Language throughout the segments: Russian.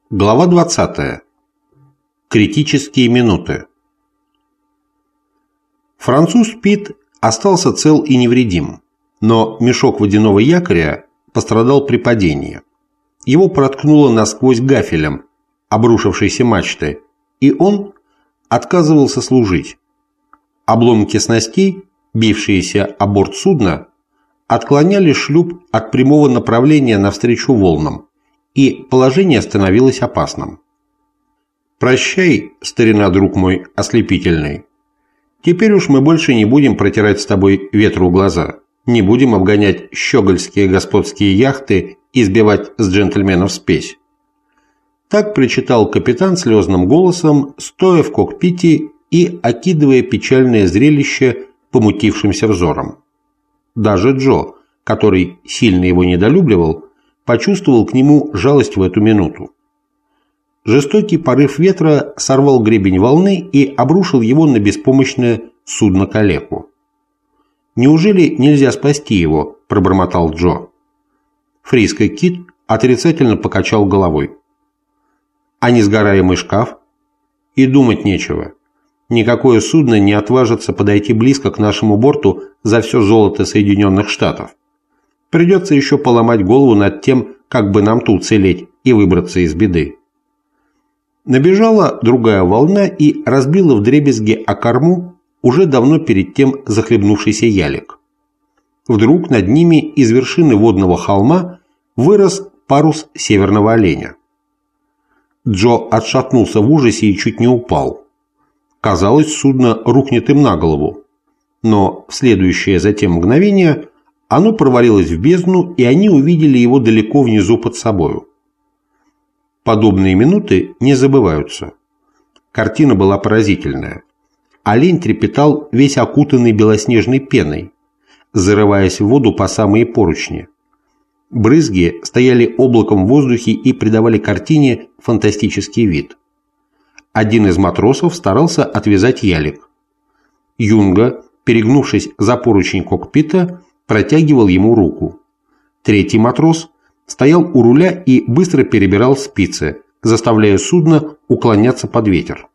Глава 20. Критические минуты. Француз Пит остался цел и невредим, но мешок водяного якоря пострадал при падении. Его проткнуло насквозь гафелем обрушившейся мачты, и он отказывался служить. Обломки снастей, бившиеся о борт судна, отклоняли шлюп от прямого направления навстречу волнам, и положение становилось опасным. «Прощай, старина, друг мой ослепительный. Теперь уж мы больше не будем протирать с тобой ветру глаза, не будем обгонять щегольские господские яхты и сбивать с джентльменов спесь». Так причитал капитан слезным голосом, стоя в кокпите и окидывая печальное зрелище помутившимся взором. Даже Джо, который сильно его недолюбливал, почувствовал к нему жалость в эту минуту. Жестокий порыв ветра сорвал гребень волны и обрушил его на беспомощное судно-калеку. «Неужели нельзя спасти его?» – пробормотал Джо. Фриска Кит отрицательно покачал головой. «А несгораемый шкаф? И думать нечего. Никакое судно не отважится подойти близко к нашему борту за все золото Соединенных Штатов. Придется еще поломать голову над тем, как бы нам тут уцелеть и выбраться из беды». Набежала другая волна и разбила вдребезги о корму уже давно перед тем захлебнувшийся ялик. Вдруг над ними из вершины водного холма вырос парус северного оленя. Джо отшатнулся в ужасе и чуть не упал. Казалось, судно рухнет им на голову, но в следующее затем мгновение оно провалилось в бездну, и они увидели его далеко внизу под собою. Подобные минуты не забываются. Картина была поразительная. Олень трепетал весь окутанный белоснежной пеной, зарываясь в воду по самые поручни. Брызги стояли облаком в воздухе и придавали картине фантастический вид. Один из матросов старался отвязать ялик. Юнга, перегнувшись за поручень кокпита, протягивал ему руку. Третий матрос стоял у руля и быстро перебирал спицы, заставляя судно уклоняться под ветер.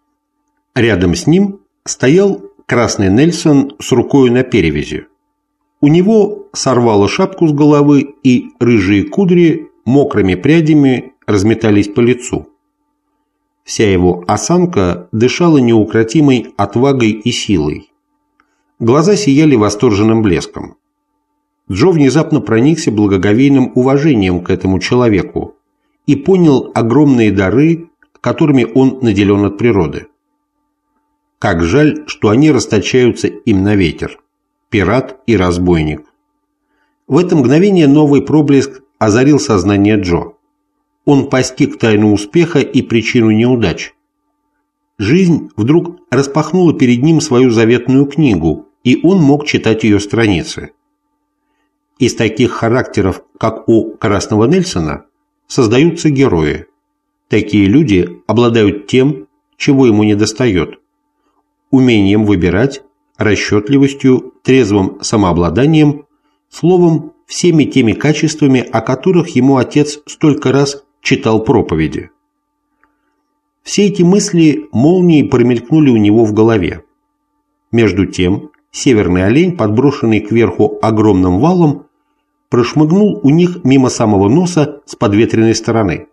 Рядом с ним стоял красный Нельсон с рукой на перевязи. У него сорвало шапку с головы, и рыжие кудри мокрыми прядями разметались по лицу. Вся его осанка дышала неукротимой отвагой и силой. Глаза сияли восторженным блеском. Джо внезапно проникся благоговейным уважением к этому человеку и понял огромные дары, которыми он наделен от природы. Как жаль, что они расточаются им на ветер. Пират и разбойник. В это мгновение новый проблеск озарил сознание Джо. Он постиг тайну успеха и причину неудач. Жизнь вдруг распахнула перед ним свою заветную книгу, и он мог читать ее страницы. Из таких характеров, как у Красного Нельсона, создаются герои. Такие люди обладают тем, чего ему недостает: умением выбирать, расчетливостью, трезвым самообладанием, словом, всеми теми качествами, о которых ему отец столько раз читал проповеди. Все эти мысли молнией промелькнули у него в голове. Между тем, северный олень, подброшенный кверху огромным валом, прошмыгнул у них мимо самого носа с подветренной стороны.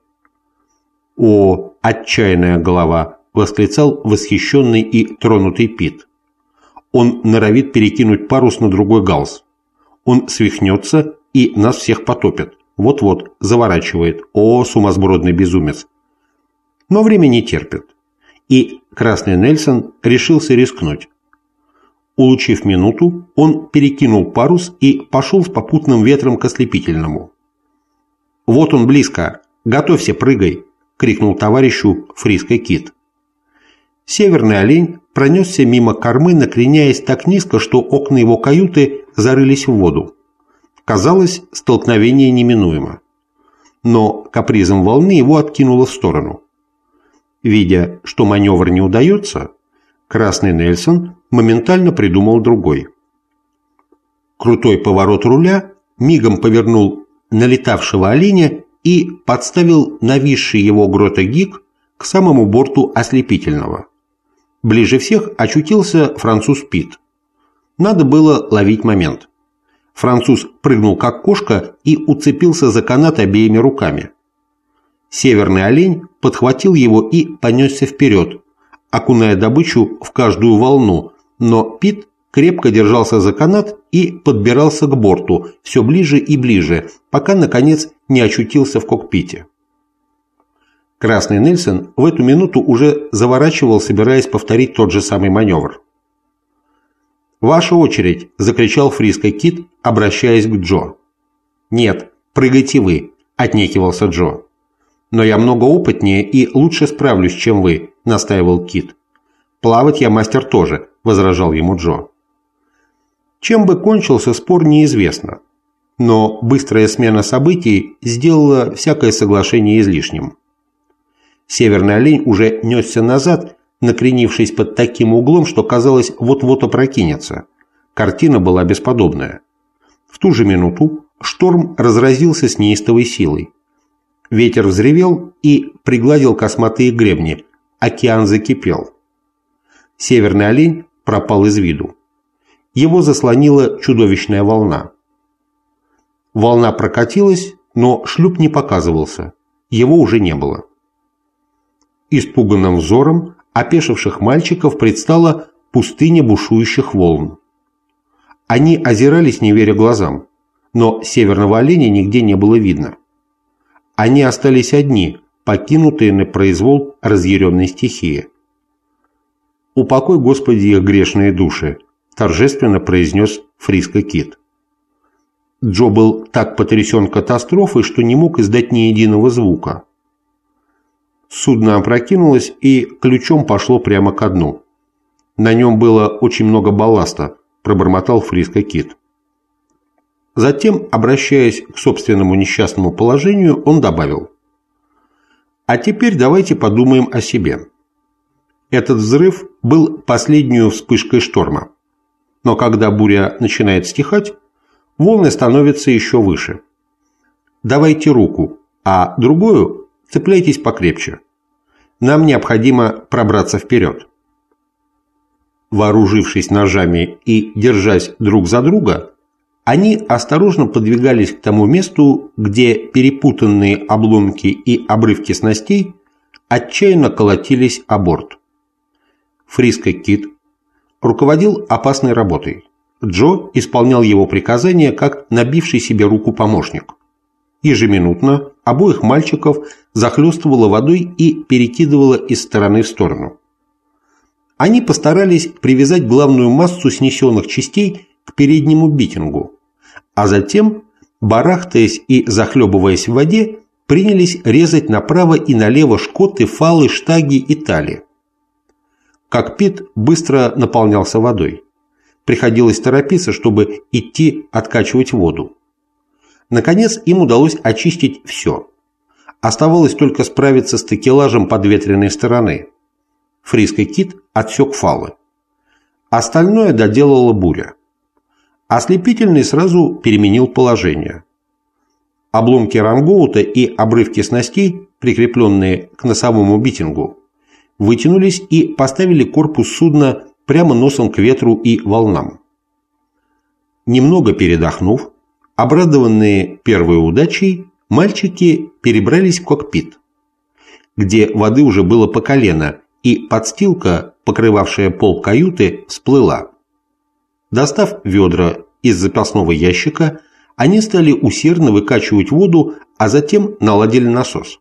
«О, отчаянная голова!» – восклицал восхищенный и тронутый Пит. «Он норовит перекинуть парус на другой галс. Он свихнется и нас всех потопит. Вот-вот, заворачивает. О, сумасбродный безумец!» Но время не терпит. И Красный Нельсон решился рискнуть. Улучив минуту, он перекинул парус и пошел с попутным ветром к ослепительному. «Вот он близко! Готовься, прыгай!» – крикнул товарищу Фриска Кит. Северный олень пронесся мимо кормы, накреняясь так низко, что окна его каюты зарылись в воду. Казалось, столкновение неминуемо. Но капризом волны его откинуло в сторону. Видя, что маневр не удается, Красный Нельсон моментально придумал другой. Крутой поворот руля мигом повернул налетавшего оленя и подставил нависший его грота-гик к самому борту ослепительного. Ближе всех очутился француз Пит. Надо было ловить момент. Француз прыгнул как кошка и уцепился за канат обеими руками. Северный олень подхватил его и понесся вперед, окуная добычу в каждую волну, но Пит крепко держался за канат и подбирался к борту все ближе и ближе, пока, наконец, не очутился в кокпите. Красный Нельсон в эту минуту уже заворачивал, собираясь повторить тот же самый маневр. «Ваша очередь!» – закричал Фриско Кит, обращаясь к Джо. «Нет, прыгайте вы!» – отнекивался Джо. «Но я много опытнее и лучше справлюсь, чем вы», – настаивал Кит. «Плавать я мастер тоже», – возражал ему Джо. Чем бы кончился спор, неизвестно. Но быстрая смена событий сделала всякое соглашение излишним. Северный олень уже несся назад, накренившись под таким углом, что казалось, вот-вот опрокинется. Картина была бесподобная. В ту же минуту шторм разразился с неистовой силой. Ветер взревел и пригладил косматые гребни. Океан закипел. Северный олень пропал из виду. Его заслонила чудовищная волна. Волна прокатилась, но шлюп не показывался. Его уже не было. Испуганным взором опешивших мальчиков предстала пустыня бушующих волн. Они озирались, не веря глазам, но северного оленя нигде не было видно. Они остались одни, покинутые на произвол разъяренной стихии. «Упокой, Господи, их грешные души», – торжественно произнес Фриско Кит. Джо был так потрясен катастрофой, что не мог издать ни единого звука. Судно опрокинулось и ключом пошло прямо ко дну. На нем было очень много балласта, пробормотал Фриско Кит. Затем, обращаясь к собственному несчастному положению, он добавил: «А теперь давайте подумаем о себе. Этот взрыв был последней вспышкой шторма. Но когда буря начинает стихать, волны становятся еще выше. Давайте руку, а другую цепляйтесь покрепче. Нам необходимо пробраться вперед». Вооружившись ножами и держась друг за друга, они осторожно подвигались к тому месту, где перепутанные обломки и обрывки снастей отчаянно колотились о борт. Фриско Кит руководил опасной работой. Джо исполнял его приказания как набивший себе руку помощник. Ежеминутно обоих мальчиков захлестывало водой и перекидывало из стороны в сторону. Они постарались привязать главную массу снесенных частей к переднему биттингу, а затем, барахтаясь и захлебываясь в воде, принялись резать направо и налево шкоты, фалы, штаги и тали. Кокпит быстро наполнялся водой. Приходилось торопиться, чтобы идти откачивать воду. Наконец им удалось очистить все. Оставалось только справиться с такелажем подветренной стороны. Фриско Кит отсек фалы. Остальное доделала буря. Ослепительный сразу переменил положение. Обломки рангоута и обрывки снастей, прикрепленные к носовому биттингу, вытянулись и поставили корпус судна прямо носом к ветру и волнам. Немного передохнув, обрадованные первой удачей, мальчики перебрались в кокпит, где воды уже было по колено, и подстилка, покрывавшая пол каюты, всплыла. Достав ведра из запасного ящика, они стали усердно выкачивать воду, а затем наладили насос.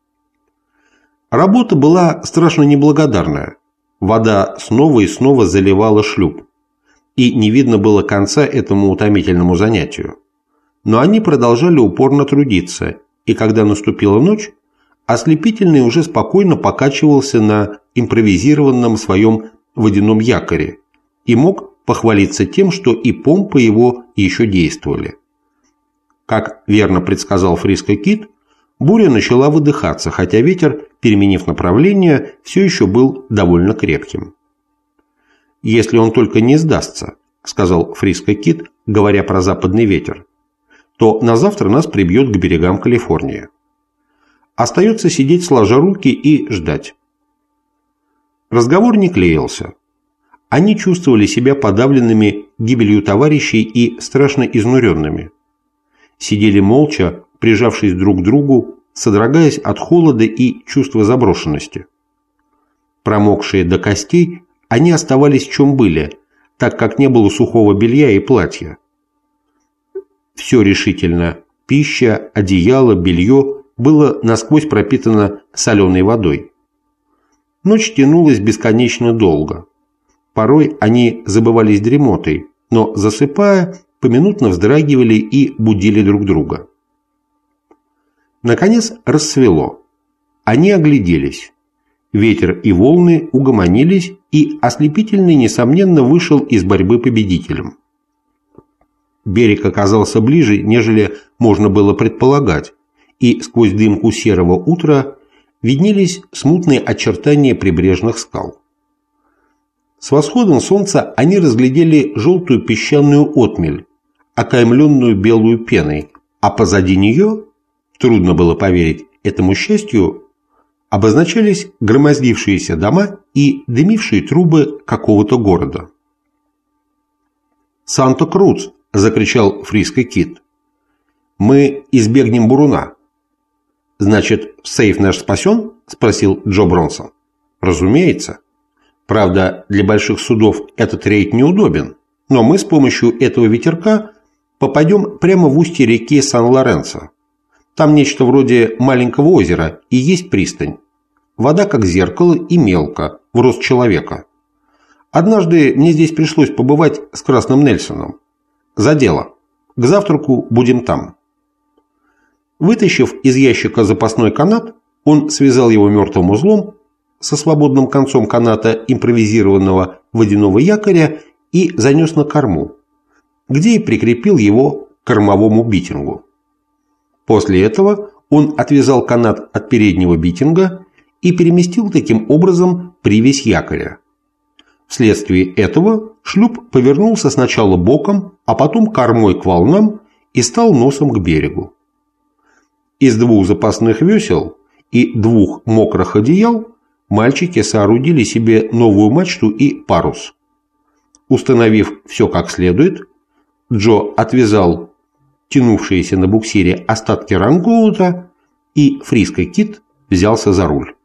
Работа была страшно неблагодарная. Вода снова и снова заливала шлюп, и не видно было конца этому утомительному занятию. Но они продолжали упорно трудиться, и когда наступила ночь, ослепительный уже спокойно покачивался на импровизированном своем водяном якоре и мог похвалиться тем, что и помпы его еще действовали. Как верно предсказал Фриско Кит, буря начала выдыхаться, хотя ветер, переменив направление, все еще был довольно крепким. «Если он только не сдастся», — сказал Фриско Кит, говоря про западный ветер, «то на завтра нас прибьет к берегам Калифорнии. Остается сидеть сложа руки и ждать. Разговор не клеился. Они чувствовали себя подавленными гибелью товарищей и страшно изнуренными. Сидели молча, прижавшись друг к другу, содрогаясь от холода и чувства заброшенности. Промокшие до костей, они оставались в чем были, так как не было сухого белья и платья. Все решительно – пища, одеяло, белье – было насквозь пропитано соленой водой. Ночь тянулась бесконечно долго. Порой они забывались дремотой, но, засыпая, поминутно вздрагивали и будили друг друга. Наконец рассвело. Они огляделись. Ветер и волны угомонились, и Ослепительный, несомненно, вышел из борьбы победителем. Берег оказался ближе, нежели можно было предполагать, и сквозь дымку серого утра виднелись смутные очертания прибрежных скал. С восходом солнца они разглядели желтую песчаную отмель, окаймленную белую пеной, а позади нее, трудно было поверить этому счастью, обозначались громоздившиеся дома и дымившие трубы какого-то города. «Санта-Крус!» – закричал Фриско Кит. «Мы избегнем буруна». «Значит, сейф наш спасен?» – спросил Джо Бронсон. «Разумеется. Правда, для больших судов этот рейд неудобен, но мы с помощью этого ветерка попадем прямо в устье реки Сан-Лоренцо. Там нечто вроде маленького озера и есть пристань. Вода как зеркало и мелко, в рост человека. Однажды мне здесь пришлось побывать с Красным Нельсоном. За дело. К завтраку будем там». Вытащив из ящика запасной канат, он связал его мертвым узлом со свободным концом каната импровизированного водяного якоря и занес на корму, где и прикрепил его к кормовому битингу. После этого он отвязал канат от переднего битинга и переместил таким образом привязь якоря. Вследствие этого шлюп повернулся сначала боком, а потом кормой к волнам и стал носом к берегу. Из 2 запасных весел и 2 мокрых одеял мальчики соорудили себе новую мачту и парус. Установив все как следует, Джо отвязал тянувшиеся на буксире остатки рангоута, и Фриско Кит взялся за руль.